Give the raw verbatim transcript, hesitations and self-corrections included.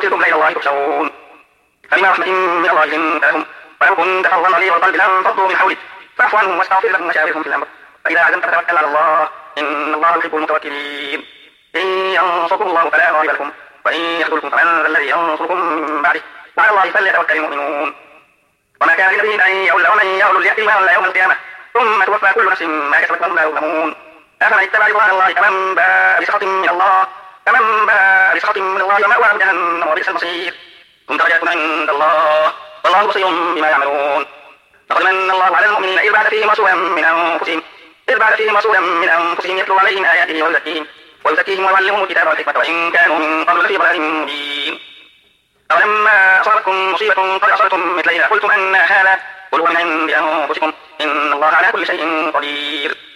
كنتم إلى الله تحشرون فبما رحمة من الله لنت لهم ولو كنت فظا غليظ القلب لانفضوا من حولك فاعف عنهم واستغفر لهم وشاورهم في الأمر فإذا عزمت فتوكل على الله إن الله يحب المتوكلين إن ينصركم الله فلا غالب لكم وإن يخذلكم فمن ذا الذي ينصركم من بعده وعلى الله فليتوكل المؤمنون وما كان لنبي أن يغل ومن يغل ليأتي بما غل يوم القيامة ثم توفى كل نفس ما كسبت وهم لا يظلمون أفمن اتبع رضوان الله كمن باء بسخط من الله كمن باء بسخط من الله ومأواه جهنم وبئس المصير هم درجات عند الله والله بصير بما يعملون لقد من الله على المؤمنين إذ بعث فيهم رسولا من أنفسهم إذ بعث فيهم رسولا من أنفسهم يتلو عليهم آياته ويزكيهم ويزكيهم ويعلمهم الكتاب والحكمة وإن كانوا من قبل لفي ضلال مبين أولما أصابتكم مصيبة قد أصبتم مثليها قلتم أن هذا قل هو من عند أنفسكم إن الله على كل شيء قدير